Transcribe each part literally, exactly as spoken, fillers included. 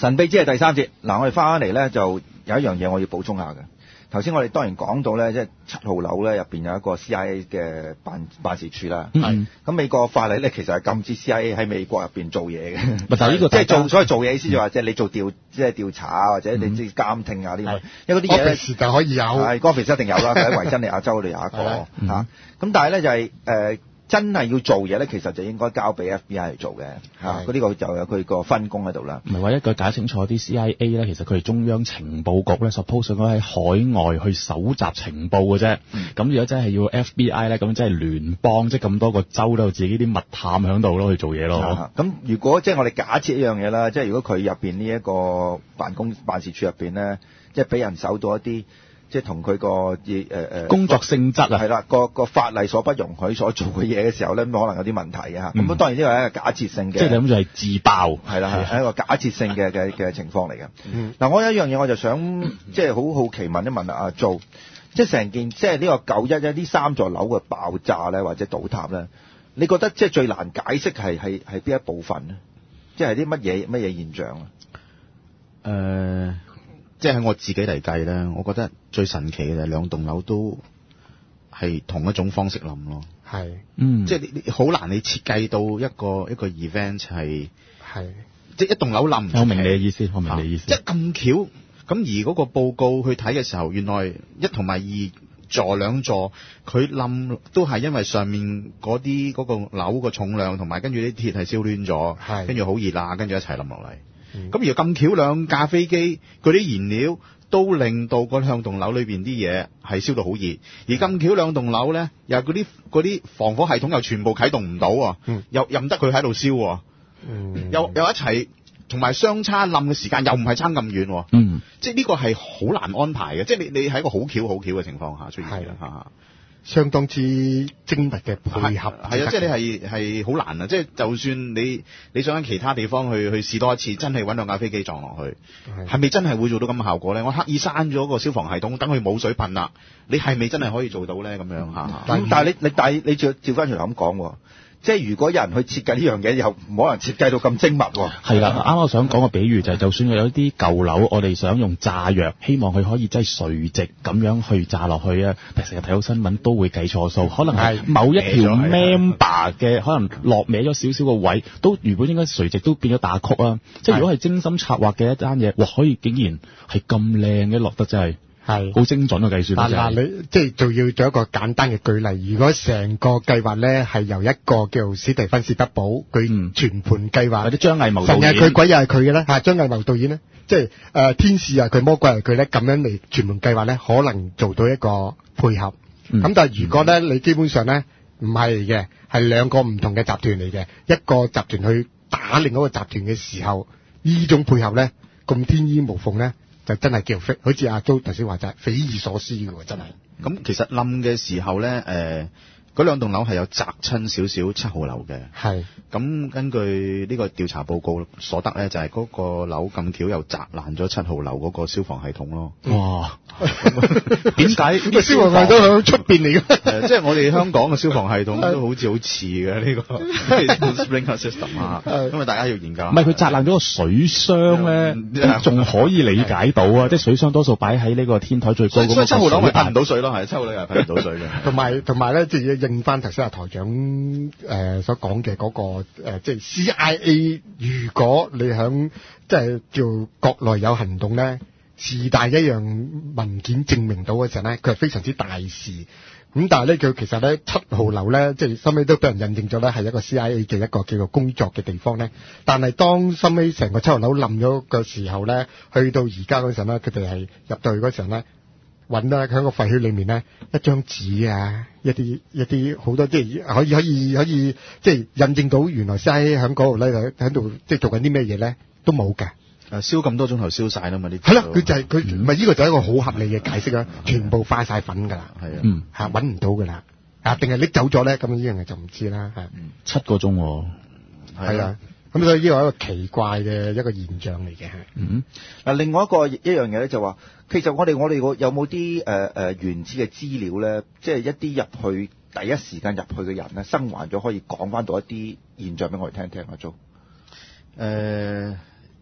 神秘之夜第三節，嗱，我哋翻返嚟咧，就有一樣嘢我要補充下嘅。頭先我哋當然講到咧，即係七號樓咧入邊有一個 C I A 嘅辦辦事處啦。係、嗯。咁美國法例咧其實係禁止 C I A 喺美國入邊做嘢嘅。咪就係呢個，即係做所謂做嘢意思就話，即係你做調，即係調查啊，或者你即係監聽啊啲咁。因為嗰啲嘢咧，時間可以有。係 office 一定有啦，喺維珍尼亞州嗰度有一個嚇。咁、嗯、但係咧就係、是、誒。呃真係要做嘢咧，其實就應該交俾 F B I 嚟做嘅嚇，嗰呢個就有佢個分工喺度啦。唔係話一句解清楚啲 C I A 咧，其實佢係中央情報局咧 ，suppose 應該喺海外去搜集情報嘅啫。咁、嗯、如果真係要 F B I 咧，咁即係聯邦，即係咁多個州都有自己啲密探喺度咯，去做嘢咯。咁如果即係我哋假設一樣嘢啦，即係如果佢入邊呢一個辦公辦事處入邊咧，即係俾人搜到一啲。即係同佢個誒誒工作性質啊，係啦，個個法例所不容許所做嘅嘢嘅時候咧，咁可能有啲問題嘅嚇。咁、嗯、當然呢個係一個假設性嘅，即係咁就係自爆，係啦，係一個假設性嘅嘅嘅情況嚟嘅。嗱、嗯，我有一樣嘢我就想即係好好奇問一問阿 Joe，即係成件即係呢個九一一呢三座樓嘅爆炸咧，或者倒塌咧，你覺得即係最難解釋係係係邊一部分咧？即係啲乜嘢乜嘢現象啊？ 誒、呃。即係喺我自己嚟計咧，我覺得最神奇嘅就係兩棟樓都係同一種方式冧咯。係，嗯，即係你好難你設計到一個一個 event 係係，即係一棟樓冧。我明你嘅意思，我明你嘅意思。即係咁巧，咁而嗰個報告去睇嘅時候，原來一同埋二座兩座佢冧都係因為上面嗰啲嗰個樓個重量同埋跟住啲鐵係燒攣咗，係，跟住好熱啊，跟住一齊冧落嚟。咁、嗯、而咁巧兩架飛機嗰啲燃料都令到嗰兩棟樓裏邊啲嘢係燒到好熱，而咁巧兩棟樓咧又嗰啲嗰啲防火系統又全部啟動唔到、嗯，又任得佢喺度燒，嗯、又又一齊同埋相差冧嘅時間又唔係差咁遠，嗯，即係呢個係好難安排嘅，即係你你喺一個好巧好巧嘅情況下出現嘅嚇。相當之精密嘅配合，係啊，即係你係係好難啊！即係就算你你想喺其他地方去去試多一次，真係揾兩架飛機撞落去，係咪真係會做到咁嘅效果咧？我刻意閂咗個消防系統，等佢冇水噴啦，你係咪真係可以做到咧？咁樣嚇？咁但係你你但係你照照翻轉頭咁講喎。即係如果有人去設計呢樣嘢，又唔可能設計到咁精密喎。係啦，啱啱我想講個比喻就係、是，就算有啲舊樓，我哋想用炸藥，希望佢可以真係垂直咁樣去炸落去啊！但係成日睇到新聞都會計錯數，可能係某一條 member 嘅可能落歪咗少少個位，都如果應該垂直都變咗打曲啊！即係如果係精心策劃嘅一單嘢，哇！可以竟然係咁靚嘅落得真係。係好精準嘅計算。嗱嗱，你即係仲要做一個簡單嘅舉例。如果成個計劃咧係由一個叫史蒂芬史匹堡佢全盤計劃，或者張藝謀導演，神又係佢，鬼又係佢嘅咧嚇。張藝謀導演咧，即係誒、呃、天使又係佢，魔鬼又係佢咧，咁樣嚟全盤計劃咧，可能做到一個配合。咁、嗯、但係如果咧、嗯，你基本上咧唔係嘅，係兩個唔同嘅集團嚟嘅，一個集團去打另一個集團嘅時候，呢種配合咧咁天衣無縫咧。就真係叫匪，好似阿 Jo 頭先話齋，匪夷所思嘅喎，真係。咁其實冧嘅時候咧，誒、呃，嗰兩棟樓係有砸親少少七號樓嘅。係。咁根據呢個調查報告所得咧，就係、是、嗰個樓咁巧又砸爛咗七號樓嗰個消防系統咯。哇！點解？個消防系統喺出邊嚟嘅？即係我哋香港嘅消防系統都好似好似嘅呢個 sprinkler system 啊。咁啊，大家要研究。唔係佢砸爛咗個水箱咧，仲可以理解到啊！即係水箱多數擺喺呢個天台最高嗰個。所以七號樓咪噴唔到水咯，係七號樓又噴唔到水嘅。同埋同埋咧，即係應翻頭先阿台長誒、呃、所講嘅嗰個。誒、呃，即係 C I A， 如果你響即係叫國內有行動咧，是但一樣文件證明到嘅時候咧，佢係非常之大事。咁但係咧，佢其實咧七號樓咧，即係收尾都俾人印證咗咧，係一個 C I A 嘅一個叫做工作嘅地方咧。但係當收尾成個七號樓冧咗嘅時候咧，去到而家嗰陣咧，佢哋係入到去嗰陣咧。揾啦，喺個廢墟裏面咧，一張紙啊，一啲一啲好多，即係可以可以可以，即係印證到原來 C I A 喺嗰度咧，喺度即係做緊啲咩嘢咧，都冇㗎。誒，燒咁多鐘頭燒晒啦嘛啲。係啦，佢就係佢，唔係呢個就係一個好合理嘅解釋啦，全部化晒粉㗎啦。係啊，嗯，嚇揾唔到㗎啦，啊定係拎走咗咧？咁呢樣嘢就唔知啦。係，七個鐘喎。係啊。咁所以呢個係一個奇怪嘅一個現象嚟嘅。嗯，嗱，另外一個一樣嘢咧就話，其實我哋我哋有冇啲誒誒原始嘅資料咧，即係一啲入去第一時間入去嘅人咧，生還咗可以講翻到一啲現象俾我哋聽聽啊，Jo。誒，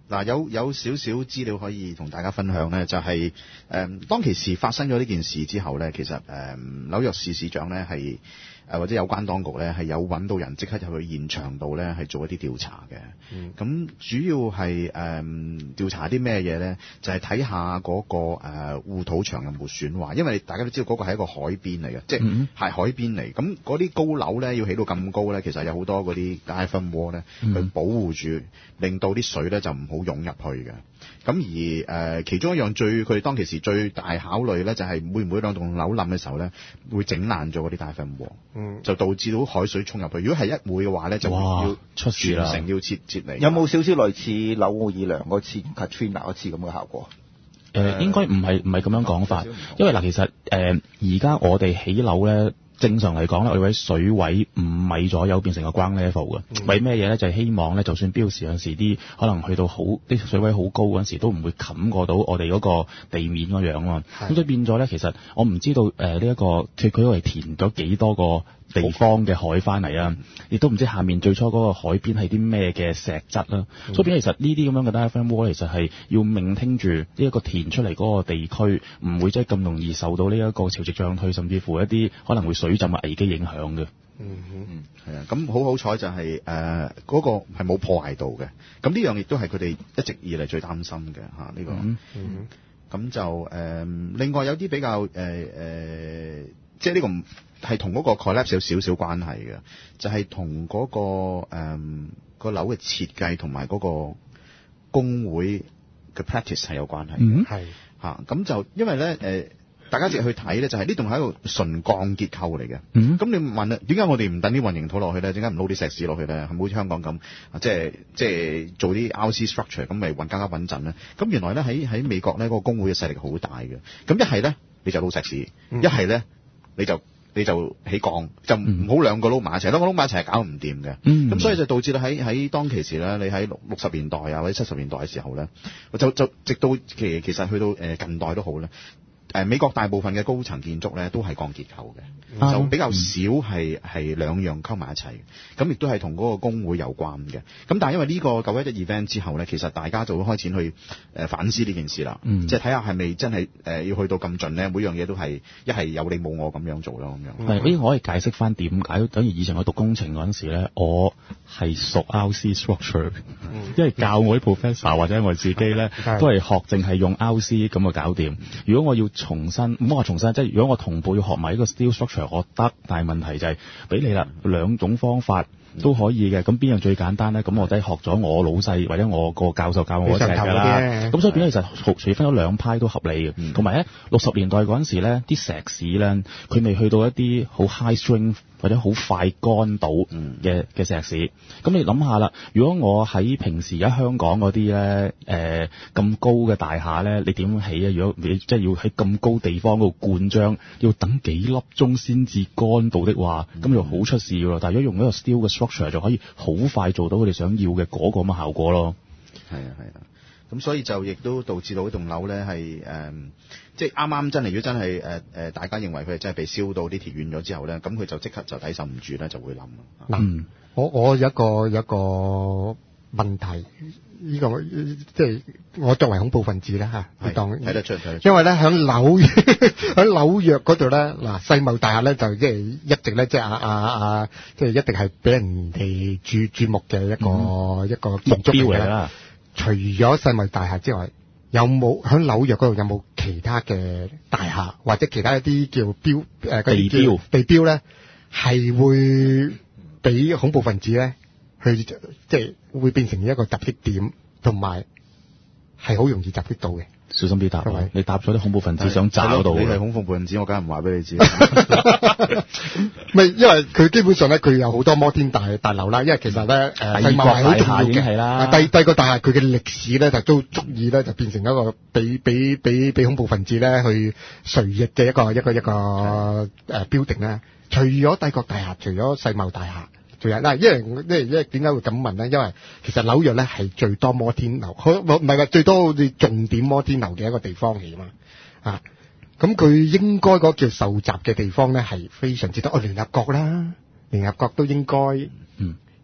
嗱，有有少少資料可以同大家分享咧，就係、是、誒、嗯、當其時發生咗呢件事之後咧，其實誒、嗯、紐約市市長咧係誒或者有關當局咧係有揾到人即刻入去現場度咧係做一啲調查嘅。咁、嗯、主要係誒、嗯、調查啲咩嘢咧？就係睇下嗰個誒護土牆有冇損壞，因為大家都知道嗰個係一個海邊嚟嘅，即係係海邊嚟。咁嗰啲高樓咧要起到咁高咧，其實有好多嗰啲 diaphragm wall 咧去保護住，令到啲水咧就唔好湧入去嘅。咁而誒、呃、其中一樣最佢哋當其時最大考慮咧，就係、是、會唔會兩棟樓冧嘅時候咧，會整爛咗嗰啲diaphragm wall，嗯，就導致到海水衝入去。如果係一會嘅話咧，就要出事啦， 全城要撤撤離。 有冇少少類似紐奧爾良嗰次 Katrina 嗰次咁嘅效果？ 誒、呃，應該唔係唔係咁樣講法，因為嗱，其實誒而家我哋起樓咧。正常嚟講咧，我哋喺水位五米左右變成個 ground level 嘅、嗯。為咩嘢咧？就係、是、希望咧，就算標時有陣時啲可能去到好啲水位好高嗰陣時，都唔會冚過到我哋嗰個地面嗰樣啊。咁所以變咗咧，其實我唔知道誒呢一個佢佢係填咗幾多個地方嘅海翻嚟啊，亦都唔知下面最初嗰個海邊係啲咩嘅石質啦、嗯。所以變其實呢啲咁樣嘅 diaphragm wall 其實係要命聽住呢一個填出嚟嗰個地區，唔會即係咁容易受到呢一個潮汐漲退，甚至乎一啲可能會水浸嘅危機影響嘅。 嗯嗯，係啊，咁好好彩就係誒嗰個係冇破壞到嘅。咁呢樣亦都係佢哋一直以嚟最擔心嘅嚇呢個。嗯嗯，咁就誒、呃、另外有啲比較誒誒、呃，即係呢個唔係同嗰個 collapse 有少少關係嘅，就係同嗰個誒、呃、個樓嘅設計同埋嗰個工會嘅 practice 係有關係。嗯，係嚇，咁就因為咧誒。呃大家直去睇咧，就係呢棟係一個純鋼結構嚟嘅。咁、嗯、你問啊，點解我哋唔等啲混凝土落去咧？點解唔撈啲石屎落去咧？係咪好似香港咁啊？即係即係做啲 R C structure 咁，咪運更加穩陣咧？咁原來咧喺喺美國咧，嗰個工會嘅勢力好大嘅。咁一係咧你就撈石屎，一係咧你就你就起鋼，就唔好兩個撈埋一齊，兩個撈埋一齊係搞唔掂嘅。咁、嗯、所以就導致咧喺喺當其時咧，你喺六六十年代啊或者七十年代嘅時候咧，就就直到其其實去到誒近代都好咧。誒美國大部分嘅高層建築咧都係鋼結構嘅、嗯，就比較少係係兩樣溝埋一齊。咁亦都係同嗰個工會有關嘅。咁但係因為呢個九一一 event 之後咧，其實大家就會開始去誒反思呢件事啦。嗯、即係睇下係咪真係誒要去到咁盡咧？每樣嘢都係一係有你冇我咁樣做咯，咁樣。 係、嗯，呢個可以解釋翻點解？等於以前我讀工程嗰陣時咧，我係熟 R C structure，、嗯、因為教我啲 professor 或者我自己咧都係學淨係用 R C 咁就搞掂。如果我要重新唔好話重新，即係如果我同步要學埋呢個 steel structure，我得，但係問題就係俾你啦，兩種方法都可以嘅，咁邊樣最簡單咧？咁我哋學咗我老細或者我個教授教我嗰隻㗎啦。咁所以變咗其實除分咗兩派都合理嘅。同埋咧，六十年代嗰陣時咧，啲石屎咧，佢未去到一啲好 high strength 或者好快乾到嘅嘅石屎。咁你諗下啦，如果我喺平時而家香港嗰啲咧，誒咁高嘅大廈咧，你點起啊？如果你即係要喺咁高地方嗰度灌漿，要等幾粒鐘先至乾到的話，咁就好出事㗎咯。但係如果用一個 steel 嘅 structure 就可以好快做到佢哋想要嘅嗰個咁嘅效果咯。 係啊係啊，咁所以就亦都導致到呢棟樓咧係誒，即係啱啱真係如果真係誒誒，大家認為佢係真係被燒到啲鐵軟咗之後咧，咁佢就即刻就抵受唔住咧，就會冧。 嗱、嗯，我我有一個有一個問題，呢、這個即係我作為恐怖分子咧嚇，你當睇得出睇得出，因為咧喺紐喺紐約嗰度咧，嗱世貿大廈咧就即係一直咧即係啊啊啊，即係一定係俾人哋注注目嘅一個、嗯、一個建築嚟啦。除咗世貿大廈之外，有冇喺紐約嗰度有冇其他嘅大廈或者其他一啲叫標誒地標地標咧，係會俾恐怖分子咧去即係會變成一個襲擊點，同埋係好容易襲擊到嘅？ 小心啲答，你答咗啲恐怖分子想找到。 你係恐怖分子，我梗係唔話俾你知。 咪因為佢基本上咧，佢有好多摩天大大樓啦。因為其實咧，誒世貿係好重要嘅。第第二個大廈佢嘅歷史咧，就都足以咧，就變成一個俾俾俾俾恐怖分子咧去垂涎嘅一個一個一個誒標的咧。除咗帝國大廈，除咗世貿大廈。仲有嗱，因為因為因為點解會咁問咧？因為其實紐約咧係最多摩天樓，好唔係話最多好似重點摩天樓嘅一個地方嚟嘛啊！咁佢應該嗰叫受襲嘅地方咧係非常之多。哦，聯合國啦，聯合國都應該嗯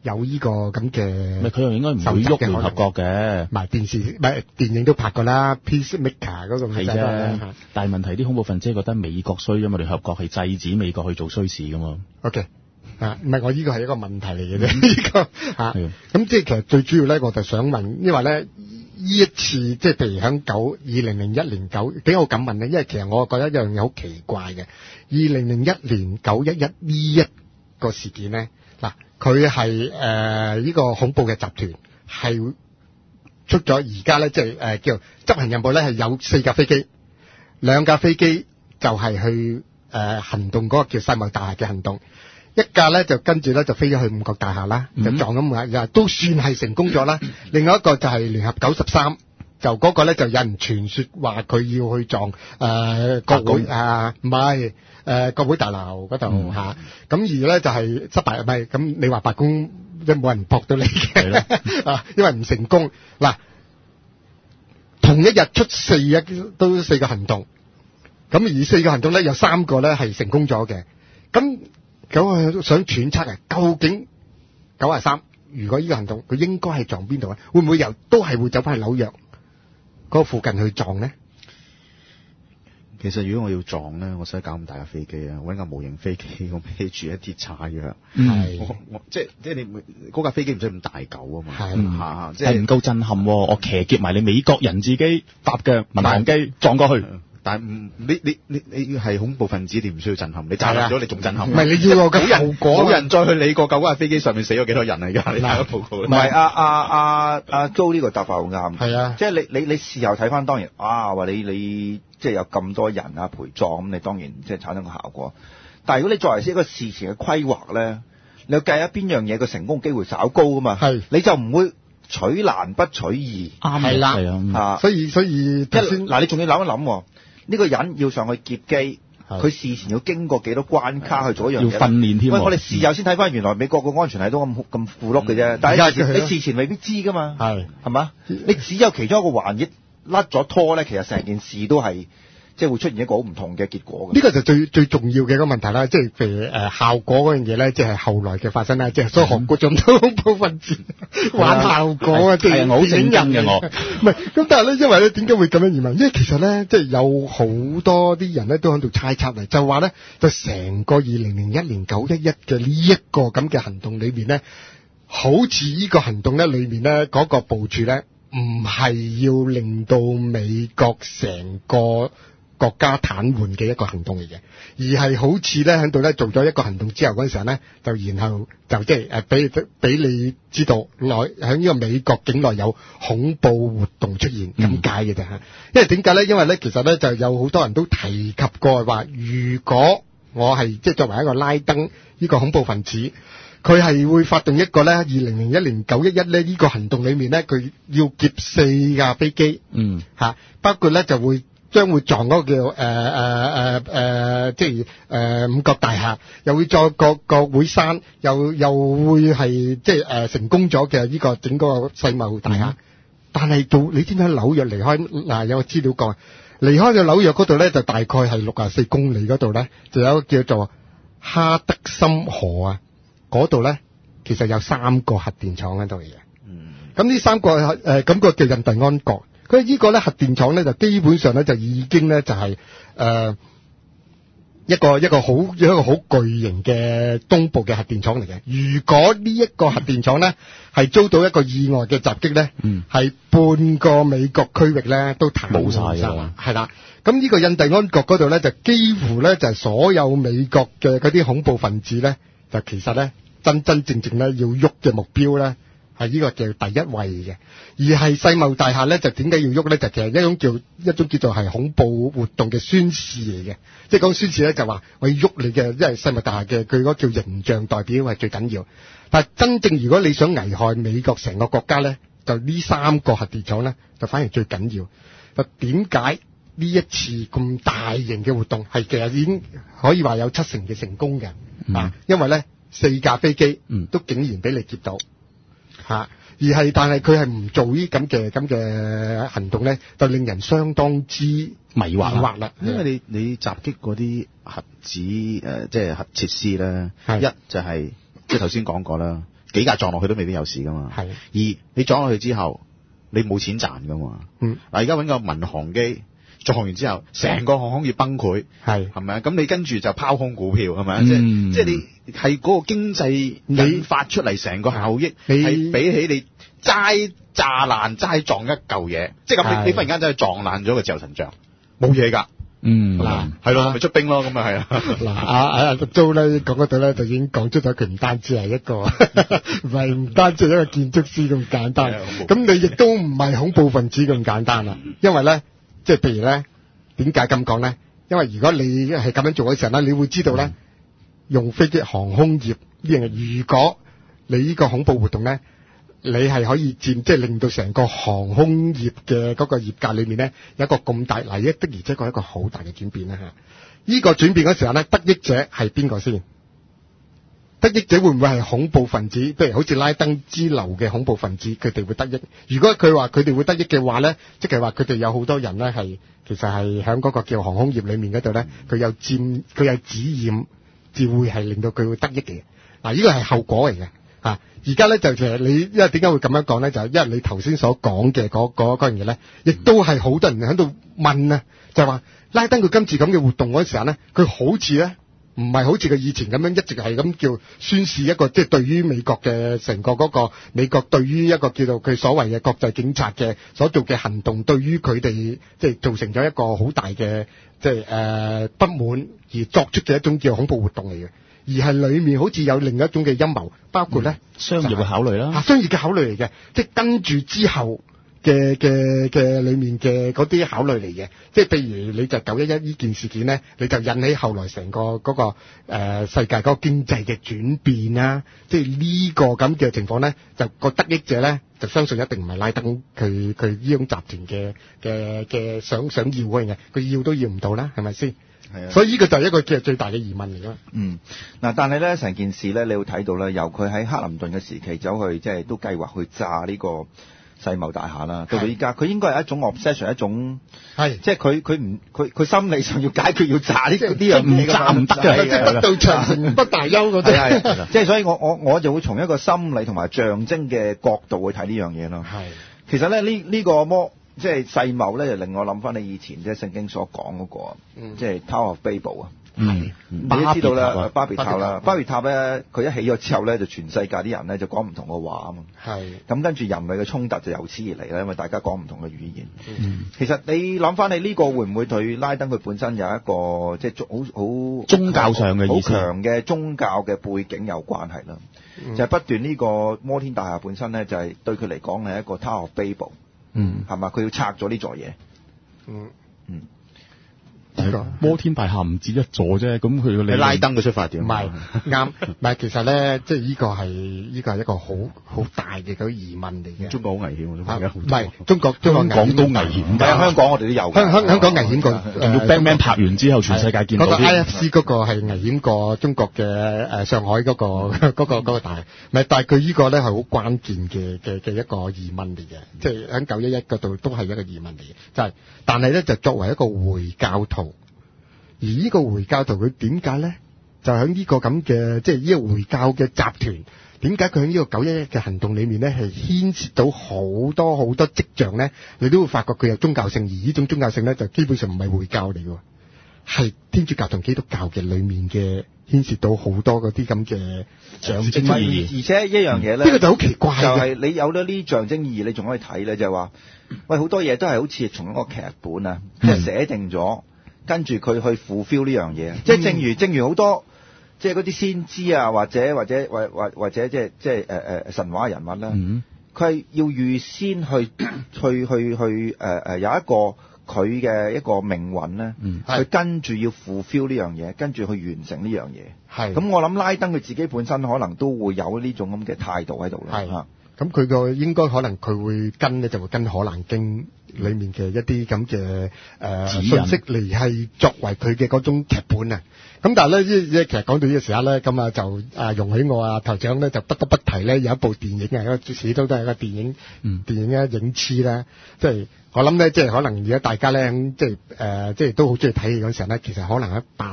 有呢個咁嘅， 咪佢又應該唔會喐聯合國嘅， 唔係電視唔係電影都拍過啦 ，Peacemaker 嗰個係啫。但係問題啲恐怖分子覺得美國衰啫嘛，聯合國係制止美國去做衰事噶嘛。 OK。啊，唔係我呢個係一個問題嚟嘅啫，呢、這個嚇，咁即係其實最主要咧，我就想問，因為咧呢一次即係譬如喺九二零零一年九，點解我咁問咧？因為其實我覺得一樣嘢好奇怪嘅，二零零一年九一一呢一個事件咧，嗱佢係誒呢個恐怖嘅集團係出咗而家咧，即係誒叫執行任務咧係有四架飛機，兩架飛機就係去誒、呃、行動嗰個叫世貿大廈嘅行動。一架咧就跟住咧就飛咗去五角大廈啦，就撞咁啊，都算係成功咗啦。另外一個就係聯合九十三，就嗰個咧就有人傳說話佢要去撞誒、呃、國會啊，唔係誒國會大樓嗰度嚇。咁而咧就係失敗，唔係咁你話白宮即係冇人撲到你嘅啊，因為唔成功。嗱，同一日出四日都四個行動，咁而四個行動咧有三個咧係成功咗嘅，咁。咁我想揣測啊，究竟九十三如果呢個行動佢應該係撞邊度咧？會唔會又都係會走翻去紐約嗰個附近去撞咧？ 其實如果我要撞咧，我使搞咁大架飛機啊，搵架模型飛機咁孭住一啲炸藥，係我我即係即係你嗰架飛機唔使咁大嚿啊嘛，係吓即係唔夠震撼，我騎劫埋你美國人自己搭嘅民航機撞過去。但係唔，你你你你係恐怖分子，你唔需要震撼，你炸爛咗你仲震撼。唔係你要個後果，冇人再去理過究竟架飛機上面死咗幾多人啊？而家你睇個報告。 唔係啊啊啊啊 Joe 呢個答法好啱。 係啊， 即係你你你事後睇翻，當然啊話你你即係有咁多人啊陪葬，咁你當然即係產生個效果。但係如果你作為一個事前嘅規劃咧，你要計下邊樣嘢個成功機會稍高噶嘛。係，你就唔會取難不取易。 啱係啦，係啊，所以所以即係嗱，你仲要諗一諗。呢、這個人要上去劫機，佢事前要經過幾多關卡去做一樣嘢？ 要訓練添。 喂，我哋事後先睇翻，原來美國個安全系統咁咁腐碌嘅啫。嗯、但係你事前未必知噶嘛。係係嘛？你只有其中一個環節甩咗拖咧，其實成件事都係即係會出現一個好唔同嘅結果嘅。 呢個就最最重要嘅一個問題啦，即係譬如誒、呃、效果嗰樣嘢咧，即係後來嘅發生啦，即係所以學嗰種恐怖分子玩效果啊，即係我好整人嘅我。 唔係咁，但係咧，因為咧點解會咁樣疑問？因為其實咧，即係有好多啲人咧都喺度猜測嚟，就話咧，就成個二零零一年九一一嘅呢一個咁嘅行動裏面咧，好似呢個行動咧裏面咧嗰個部署咧，唔係要令到美國成個國家癱瘓嘅一個行動嚟嘅，而係好似咧喺度咧做咗一個行動之後嗰陣時候咧，就然後就即係誒俾俾你知道內喺呢個美國境內有恐怖活動出現咁解嘅啫嚇。因為點解咧？因為咧其實咧就有好多人都提及過話，如果我係即係作為一個拉登呢個恐怖分子，佢係會發動一個咧二零零一年九一一咧呢個行動裡面咧，佢要劫四架飛機，嗯嚇，包括咧就會。將會撞嗰個叫誒誒誒誒，即係誒、呃、五角大廈，又會再個個會山，又又會係即係誒、呃、成功咗嘅呢個整個世貿大廈。嗯、但係到你知唔知紐約離開嗱、呃、有個資料講，離開咗紐約嗰度咧，就大概係六十四公里嗰度咧，就有一個叫做哈德森河啊，嗰度咧其實有三個核電廠喺度嘅。嗯，咁呢三個誒咁、呃那個叫印第安國。佢呢個咧核電廠咧就基本上咧就已經咧就係、是、誒、呃、一個一個好一個好巨型嘅東部嘅核電廠嚟嘅。如果呢一個核電廠咧係遭到一個意外嘅襲擊咧，嗯，係半個美國區域咧都癱瘓曬，係啦。咁呢個印第安國嗰度咧就幾乎咧就係、是、所有美國嘅嗰啲恐怖分子咧，就其實咧真真正正咧要喐嘅目標咧。係呢個叫第一位嘅，而係世貿大廈咧就點解要喐咧？就其實一種叫一種叫做係恐怖活動嘅宣示嚟嘅，即係講宣示咧就話我要喐你嘅，因為世貿大廈嘅佢嗰個叫形象代表係最緊要。但係真正如果你想危害美國成個國家咧，就呢三個核電廠咧就反而最緊要。就點解呢一次咁大型嘅活動係其實已經可以話有七成嘅成功嘅、嗯、啊？因為咧四架飛機都竟然俾你劫到。吓，而係但係佢係唔做呢咁嘅咁嘅行動咧，就令人相當之迷惑啦。 因為你你襲擊嗰啲核子誒、呃，即係核設施咧，一就係、是、即係頭先講過啦， 幾架撞落去都未必有事噶嘛。係。而你撞落去之後，你冇錢賺噶嘛。嗯。嗱，而家揾個民航機撞完之後，成個航空業崩潰，係係咪啊？咁你跟住就拋空股票係咪啊？即係即係你係嗰個經濟引發出嚟成個效益，係比起你齋炸爛齋撞一嚿嘢，即係咁你你忽然間真係撞爛咗個自由神像，冇嘢㗎。嗯，嗱，係咯，咪出兵咯，咁咪係啊。 嗱，阿阿租咧講嗰度咧，就已經講出咗佢唔單止係一個，唔係唔單止係一個建築師咁簡單，咁你亦都唔係恐怖分子咁簡單啦。因為咧，即係譬如咧，點解咁講咧？因為如果你係咁樣做嘅時候咧，你會知道咧，用飛機航空業呢樣嘢，如果你呢個恐怖活動咧，你係可以佔，即係令到成個航空業嘅嗰個業界裏面咧，有一個咁大利益，的而且確係一個好大嘅轉變啦嚇。呢個轉變嗰時候咧，得益者係邊個先？得益者會唔會係恐怖分子？譬如好似拉登之流嘅恐怖分子，佢哋會得益。如果佢話佢哋會得益嘅話咧，即係話佢哋有好多人咧係其實係喺嗰個叫航空業裏面嗰度咧，佢有佔佢有指染，至會係令到佢會得益嘅。嗱，呢個係後果嚟嘅。啊！而家咧就其實你，因為點解會咁樣講咧？就係因為你頭先所講嘅嗰嗰嗰樣嘢咧，亦都係好多人喺度問啊，就係話拉登佢今次咁嘅活動嗰時候咧，佢好似咧唔係好似佢以前咁樣一直係咁叫宣示一個即係對於美國嘅成個嗰個美國對於一個叫做佢所謂嘅國際警察嘅所做嘅行動，對於佢哋即係造成咗一個好大嘅即係誒不滿而作出嘅一種叫恐怖活動嚟嘅。而係裏面好似有另一種嘅陰謀，包括咧、嗯、商業嘅考慮啦，商業嘅考慮嚟嘅，即係跟住之後嘅嘅嘅裏面嘅嗰啲考慮嚟嘅，即係譬如你就九一一呢件事件咧，你就引起後來成個嗰、嗰個、呃、世界嗰個經濟嘅轉變啦，即係呢個咁嘅情況咧，就個得益者咧就相信一定唔係拉登佢佢呢種集團嘅嘅嘅想想要嗰樣嘢，佢要都要唔到啦，係咪先？係啊，所以呢個就係一個其實最大嘅疑問嚟咯。嗯， 嗱，但係咧成件事咧，你會睇到咧，由佢喺克林頓嘅時期走去，即係都計劃去炸呢個世貿大廈啦。到到依家，佢應該係一種 obsession，一種係，即係佢佢唔佢佢心理上要解決要炸呢啲樣嘢，炸唔得嘅，即係不到長城不大休嗰啲。係，即係所以我我我就會從一個心理同埋象徵嘅角度去睇呢樣嘢咯。係，其實咧呢呢個魔。即係世貿咧，就令我諗翻你以前即係聖經所講嗰個，嗯、即係 Tower of Babel 啊。嗯，你都知道啦，巴別塔啦，巴別塔咧，佢一起咗之後咧，就全世界啲人咧就講唔同嘅話啊嘛。係。咁跟住人類嘅衝突就由此而嚟啦，因為大家講唔同嘅語言。嗯。其實你諗翻你呢個會唔會對拉登佢本身有一個即係好好宗教上嘅意思，好強嘅宗教嘅背景有關係啦？嗯、就係不斷呢個摩天大廈本身咧，就係、是、對佢嚟講係一個 Tower of Babel。嗯，係嘛？佢要拆咗呢座嘢。嗯嗯。 摩天大廈唔止一座啫，咁佢你拉登嘅出發點唔係啱，唔係其實咧，即係呢個係呢個係一個好好大嘅嗰疑問嚟嘅。 中國好危險，唔係中國香港都危險， 但係香港我哋都有。 香香香港危險過， 要 Batman 拍完之後，全世界見到。 嗰個 I F C 嗰個係危險過中國嘅誒上海嗰個嗰個嗰個大，唔係，但係佢呢個咧係好關鍵嘅嘅嘅一個疑問嚟嘅，即係喺九一一嗰度都係一個疑問嚟嘅，就係但係咧就作為一個回教徒。而呢個回教徒佢點解咧？就喺呢個咁嘅，即係呢個回教嘅集團，點解佢喺呢個九一一嘅行動裏面咧，係牽涉到好多好多跡象咧？你都會發覺佢有宗教性，而呢種宗教性咧，就基本上唔係回教嚟嘅，係天主教同基督教嘅裏面嘅牽涉到好多嗰啲咁嘅象徵意義。 而且一樣嘢咧，呢、 嗯這個就好奇怪， 就係你有咗呢象徵意義，你仲可以睇咧，就係話，喂，好多嘢都係好似從一個劇本啊，即係寫定咗。跟住佢去 fulfill 呢樣嘢，即係正如正如好多即係嗰啲先知啊，或者或者或或或者即係即係誒誒神話人物啦，佢係、嗯、要預先去去去去誒誒、呃、有一個佢嘅一個命運咧，嗯、去跟住要 fulfill 呢樣嘢，跟住去完成呢樣嘢。係咁，我諗拉登佢自己本身可能都會有呢種咁嘅態度喺度啦。係咁，佢個應該可能佢會跟咧，就會跟可蘭經裏面嘅一啲咁嘅誒信息嚟係作為佢嘅嗰種劇本啊。咁但係咧，呢其實講到呢個時候咧，咁啊就啊容許我啊頭長咧就不得不提咧有一部電影啊，一個始終都係一個電影，嗯，電影嘅影痴啦。即係我諗咧，即係可能而家大家咧，即係誒，即係都好中意睇戲嗰時候咧，其實可能喺八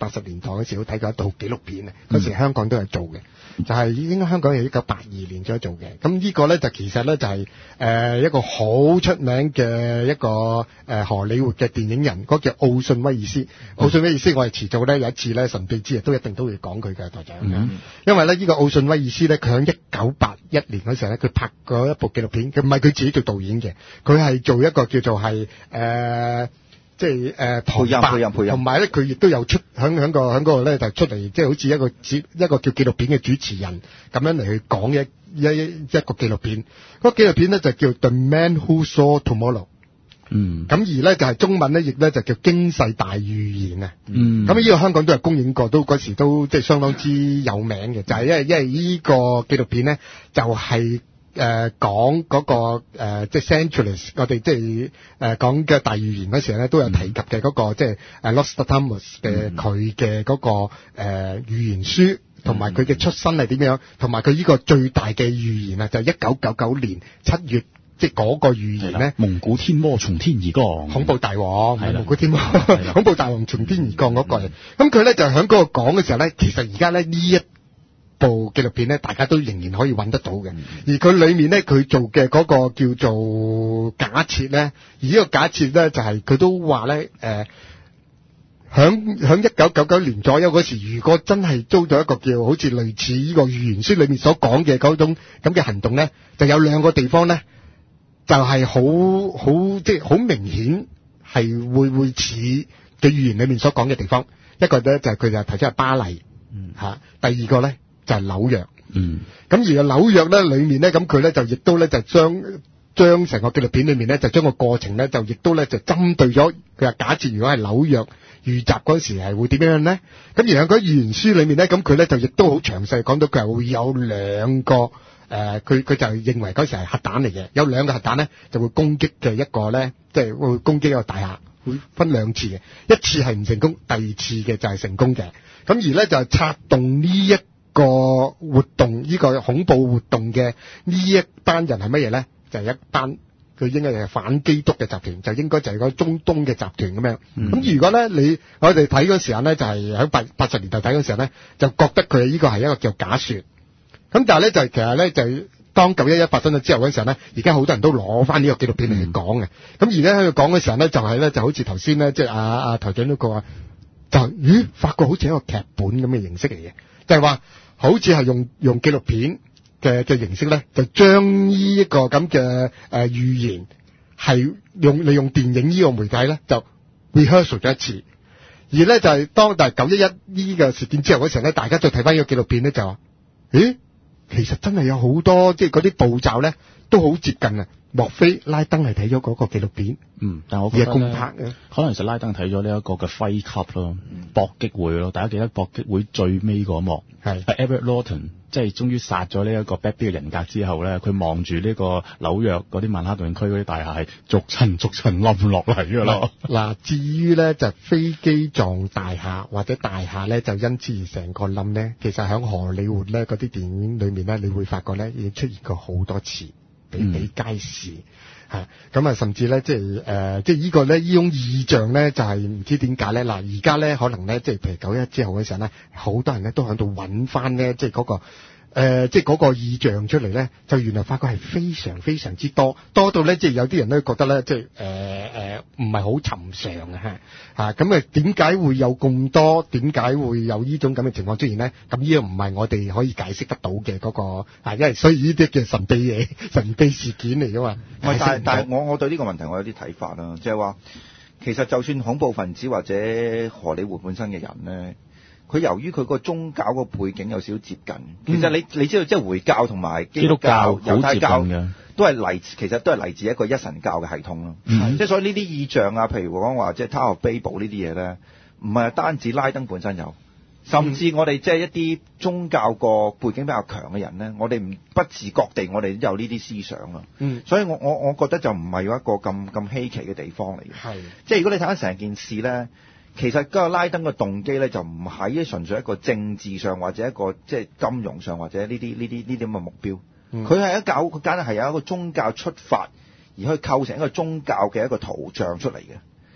八十年代嗰時都睇過一套紀錄片啊，嗰時香港都係做嘅，就係應該香港係一九八二年左右做嘅。咁呢個咧就其實咧就係誒一個好出名嘅一個誒荷里活嘅電影人，嗰個叫奧遜威爾斯。奧遜威爾斯我哋遲早咧有一次咧神秘之夜都一定都會講佢嘅台長，嗯、因為咧呢個奧遜威爾斯咧佢喺一九八一年嗰時候咧佢拍過一部紀錄片，佢唔係佢自己做導演嘅，佢係做一個叫做係誒。呃即係誒旁白，同埋咧佢亦都有出響響個響嗰個咧就出嚟，即係好似一個節一個叫紀錄片嘅主持人咁樣嚟去講一一一一個紀錄片。嗰個紀錄片咧就叫 The Man Who Saw Tomorrow。嗯。咁而咧就係中文咧，亦咧就叫驚世大預言啊。嗯。咁呢個香港都係公映過，都嗰時都即係相當之有名嘅，就係因為因為呢個紀錄片咧就係、是。誒、呃、講嗰、那個誒、呃、即係 Centuries， 我哋即係誒講嘅大預言嗰時候咧都有提及嘅嗰、那個、嗯、即係誒 Nostradamus 嘅佢嘅嗰個誒、呃、預言書，同埋佢嘅出身係點樣，同埋佢呢個最大嘅預言啊，就係一九九九年七月，即係嗰個預言咧， 蒙古天魔從天而降， 恐怖大王，蒙古天魔，恐怖大王從天而降嗰、那個。咁佢咧就喺嗰個講嘅時候咧，其實而家咧呢一部紀錄片咧，大家都仍然可以揾得到嘅。而佢裏面咧，佢做嘅嗰個叫做假設咧，而呢個假設咧就係、是、佢都話咧，誒，響響一九九九年左右嗰時，如果真係遭到一個叫好似類似呢個預言書裏面所講嘅嗰種咁嘅行動咧，就有兩個地方咧，就係好好即係好明顯係會會似嘅預言裏面所講嘅地方。一個咧就係佢就提出係巴黎，吓、嗯，第二個咧。就係紐約，嗯，咁而個紐約咧裏面咧，咁佢咧就亦都咧就將將成個紀錄片裏面咧就將個過程咧就亦都咧就針對咗佢話假設如果係紐約遇襲嗰時係會點樣咧？咁然後佢預言書裏面咧，咁佢咧就亦都好詳細講到佢係會有兩個誒，佢、呃、佢就認為嗰時係核彈嚟嘅，有兩個核彈咧就會攻擊嘅一個咧，即係會攻擊一個大廈，會分兩次嘅，一次係唔成功，第二次嘅就係成功嘅。咁而咧就係策動呢一個活動，呢個恐怖活動嘅呢一班人係乜嘢咧？就係一班佢應該係反基督嘅集團，就應該就係個中東嘅集團咁樣。咁、嗯、如果咧你我哋睇嗰時候咧，就係喺八八十年代睇嗰時候咧，就覺得佢呢個係一個叫假說。咁但係咧就係其實咧就係當九一一發生咗之後嗰時候咧，而家好多人都攞翻呢個紀錄片嚟去講嘅。咁、嗯、而家喺度講嘅時候咧，就係咧就好似頭先咧，即係阿阿台長都講話，就咦發覺好似一個劇本咁嘅形式嚟嘅，就係話。好似係用用紀錄片嘅嘅形式咧，就將呢一個咁嘅誒預言係用利用電影呢個媒體咧，就 rehearsal 咗一次。而咧就係、是、當但係九一一呢個事件之後嗰時候咧，大家再睇翻呢個紀錄片咧，就話：咦，其實真係有好多即係嗰啲步驟咧，都好接近啊！莫非拉登係睇咗嗰個紀錄片？嗯，但係我覺得咧， 可能其實拉登睇咗呢一個嘅 Fight Club 咯，搏擊會咯。大家記得搏擊會最尾嗰幕係 Edward Norton，即係終於殺咗呢一個 Brad Pitt 嘅人格之後咧，佢望住呢個紐約嗰啲曼哈頓區嗰啲大廈係逐層逐層冧落嚟㗎咯。嗱，至於咧就飛機撞大廈或者大廈咧就因此而成個冧咧，其實喺荷里活咧嗰啲電影裏面咧，你會發覺咧已經出現過好多次。比比皆是嚇，咁啊甚至咧即係誒，即係呢個咧呢種意象咧就係、是、唔知點解咧嗱，而家咧可能咧即係譬如九一之後嘅時候咧，好多人咧都喺度揾翻咧即係嗰個。誒、呃，即係嗰個意象出嚟咧，就原來發覺係非常非常之多，多到咧，即係有啲人咧覺得咧，即係誒誒，唔係好尋常嘅嚇，咁啊，點解會有咁多？點解會有呢種咁嘅情況出現咧？咁呢個唔係我哋可以解釋得到嘅嗰、那個，啊，因為所以呢啲叫神秘嘢、神秘事件嚟噶嘛。 但係但係我我對呢個問題我有啲睇法啦，即係話其實就算恐怖分子或者荷里活本身嘅人咧。佢由於佢個宗教個背景有少少接近，其實你你知道即係回教同埋基督教、猶太教都係嚟，其實都係嚟自一個一神教嘅系統咯。即係所以呢啲意象啊，譬如講話即係 Tower of Babel 呢啲嘢咧，唔係單止拉登本身有，甚至我哋即係一啲宗教個背景比較強嘅人咧，我哋唔不自覺地我哋都有呢啲思想啊。嗯，所以我我我覺得就唔係有一個咁咁稀奇嘅地方嚟嘅。係，即係如果你睇翻成件事咧。其實嗰個拉登嘅動機咧，就唔係純粹一個政治上或者一個即係金融上或者呢啲呢啲呢啲咁嘅目標。佢係一搞，佢簡直係有一個宗教出發，而去構成一個宗教嘅一個圖像出嚟嘅。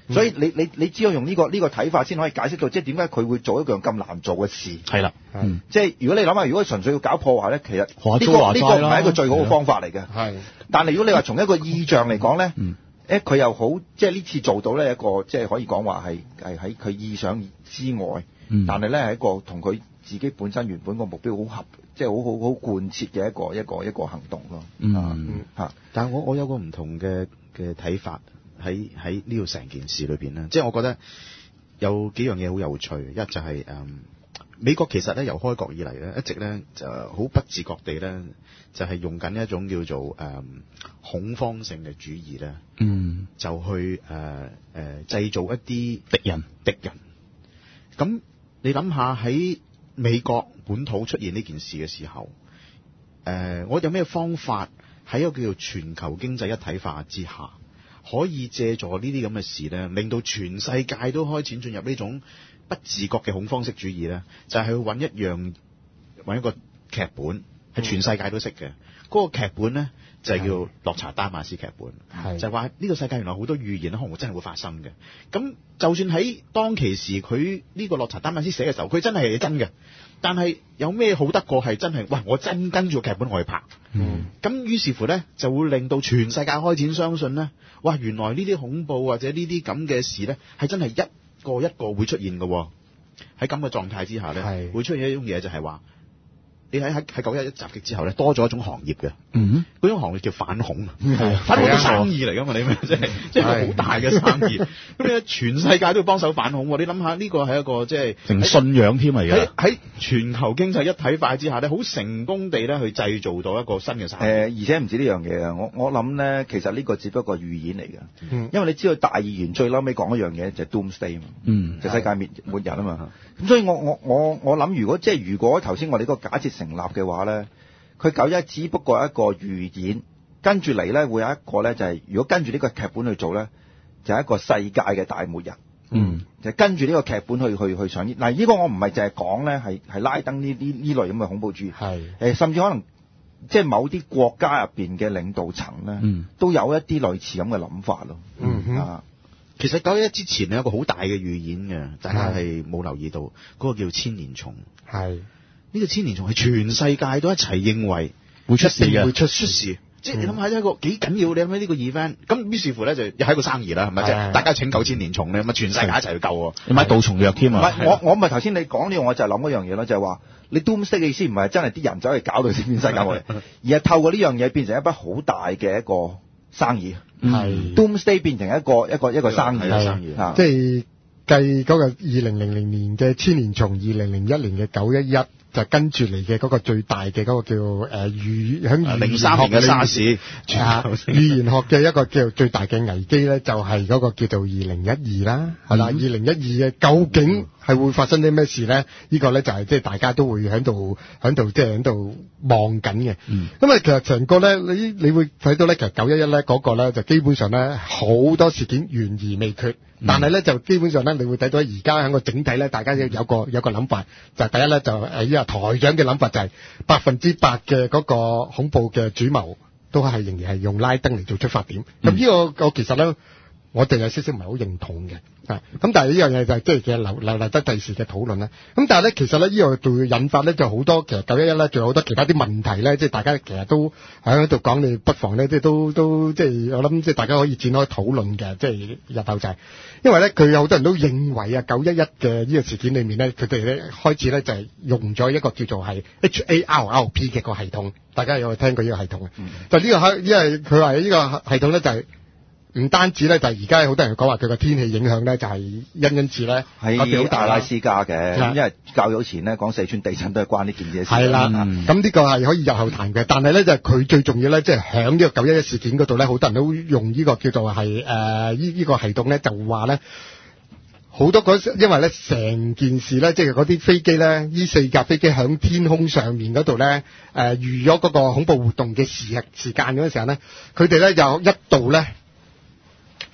所以你你你只有用呢、這個呢、這個睇法先可以解釋到，即係點解佢會做一樣咁難做嘅事。 係啦， 嗯，即係如果你諗下，如果純粹要搞破壞咧，其實呢、這個呢、這個唔係一個最好嘅方法嚟嘅。係，但係如果你話從一個意象嚟講咧，嗯。誒佢又好，即係呢次做到咧一個，即係可以講話係係喺佢意想之外，嗯、但係咧係一個同佢自己本身原本個目標好合，即係好好好貫徹嘅一個一個一個行動咯。 嗯嚇，但係我我有個唔同嘅嘅睇法喺喺呢個成件事裏邊咧，即係我覺得有幾樣嘢好有趣，一就係、是、誒、嗯、美國其實咧由開國以嚟咧一直咧就好不自覺地咧就係、是、用緊一種叫做誒、嗯、恐慌性嘅主義咧。嗯，就去誒誒、呃呃、製造一啲敵人敵人。咁你諗下喺美國本土出現呢件事嘅時候，誒、呃、我有咩方法喺一個叫做全球經濟一體化之下，可以借助呢啲咁嘅事咧，令到全世界都開始進入呢種不自覺嘅恐慌式主義咧？就係、是、去揾一樣揾一個劇本，係全世界都識嘅嗰個劇本咧。就係叫洛查丹馬斯劇本，就係話呢個世界原來好多預言可能真係會發生嘅。咁就算喺當其時佢呢個洛查丹馬斯寫嘅時候，佢真係真嘅。但係有咩好得過係真係？喂，我真跟住個劇本我去拍。咁、嗯、於是乎咧，就會令到全世界開始相信咧，哇！原來呢啲恐怖或者呢啲咁嘅事咧，係真係一個一個會出現嘅。喺咁嘅狀態之下咧，會出現一種嘢就係話。你喺喺喺九一一襲擊之後咧，多咗一種行業嘅，嗯，嗰種行業叫反恐，係反恐嘅生意嚟噶嘛？你咪即係即係好大嘅生意。咁你全世界都要幫手反恐，你諗下呢個係一個即係成信仰添啊！而家喺全球經濟一體化之下咧，好成功地咧去製造到一個新嘅生意。誒、 呃，而且唔止呢樣嘢啊！我我諗咧，其實呢個只不過預演嚟嘅，嗯，因為你知道大預言最嬲尾講一樣嘢就係 Doomsday 嘛，嗯，就世界滅末日啊嘛。咁所以我我我我諗，如果即係如果頭先我哋嗰個假設成立嘅話咧，佢九一只不過一個預演，跟住嚟咧會有一個咧就係、是、如果跟住呢個劇本去做咧，就係、是、一個世界嘅大末日。嗯，就跟住呢個劇本去去去上演。嗱，呢個我唔係淨係講咧，係係拉登呢呢呢類咁嘅恐怖主義。係誒、呃，甚至可能即係某啲國家入邊嘅領導層咧、嗯，都有一啲類似咁嘅諗法咯。嗯哼。啊其實九一一之前有一個好大嘅預演嘅，大家係冇留意到，嗰、那個叫千年蟲。係呢、這個千年蟲係全世界都一齊認為會出事嘅，會出出事。即係你諗下一個幾緊要，你諗下呢個 event， 咁於是乎咧就又係一個生意啦，係咪？即係大家拯救千年蟲咧，咁啊全世界一齊去救喎。 你買杜蟲藥添啊？ 唔係我我唔係頭先你講呢個，我就係諗嗰樣嘢咯，就係、是、話你 Doomsday 嘅意思唔係真係啲人走去搞到全世界嚟，而係透過呢樣嘢變成一筆好大嘅一個生意。係 Doomsday 變成一個一個一個生意，生意即係計嗰個二零零零年嘅千年蟲，二零零一年嘅九一一。就跟住嚟嘅嗰個最大嘅嗰個叫誒預響零三年嘅沙士啊預言學嘅一個叫最大嘅危機咧，就係嗰個叫做二零一二啦，係啦，二零一二嘅究竟係會發生啲咩事咧？呢個咧就係即係大家都會喺度喺度即係喺度望緊嘅。咁啊，其實成個咧，你你會睇到咧，其實九一一咧嗰個咧就基本上咧好多事件懸而未決。但係咧就基本上咧，你會睇到而家喺個整體咧，大家有個有個諗法，就係、第一咧就誒依個台長嘅諗法就係百分之百嘅嗰個恐怖嘅主謀都係仍然係用拉登嚟做出發點。咁、嗯、呢、這個我其實咧，我哋有少少唔係好認同嘅。啊，咁但係呢樣嘢就係即係其實留留留得第時嘅討論啦。咁但係咧，其實咧呢個就會引發咧就好多其實九一一咧，仲有好多其他啲問題咧，即係大家其實都喺度講，你不妨咧即係都都即係我諗即係大家可以展開討論嘅，即係日後就係、是、因為咧佢有好多人都認為啊九一一嘅呢個事件裏面咧，佢哋咧開始咧就係用咗一個叫做係 H A R R P 嘅個系統，大家有冇聽過呢個系統啊、嗯？就呢、這個因為佢話呢個系統咧就係、是。唔單止咧，就係而家好多人講話佢個天氣影響咧，就係因因此咧喺阿拉斯加嘅，因為較早前咧講四川地震都係關呢件嘢事。 係啦，咁、嗯、呢個係可以日後談嘅，但係咧就係佢最重要咧，即係響呢個九一一事件嗰度咧，好多人都用呢個叫做係誒呢呢個系統咧，就話咧好多嗰因為咧成件事咧，即係嗰啲飛機咧，呢四架飛機響天空上面嗰度咧，誒預咗嗰個恐怖活動嘅時日時間嗰陣時候咧，佢哋咧有一度咧。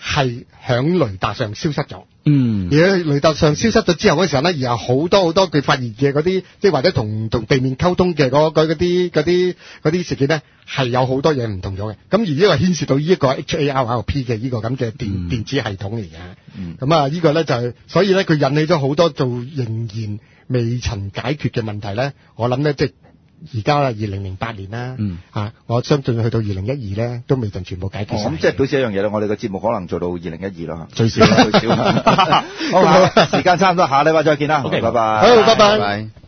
係響雷達上消失咗。 嗯， 而雷達上消失咗之後嗰時候咧，而有好多好多佢發現嘅嗰啲，即係或者同同地面溝通嘅嗰嗰啲嗰啲嗰啲事件咧，係有好多嘢唔同咗嘅。咁而呢個牽涉到呢一個 H A R R P 嘅呢個咁嘅電、嗯、電子系統嚟嘅。嗯，咁啊，呢個咧就係、是，所以咧佢引起咗好多做仍然未曾解決嘅問題咧。我諗咧即係。而家啦，二零零八年啦，嗯，啊，我相信去到二零一二咧，都未盡全部解決晒。 咁即係表示一樣嘢啦，我哋嘅節目可能做到二零一二啦，最少最少。好，時間差唔多，下禮拜再見啦。OK，拜拜。 好，拜拜。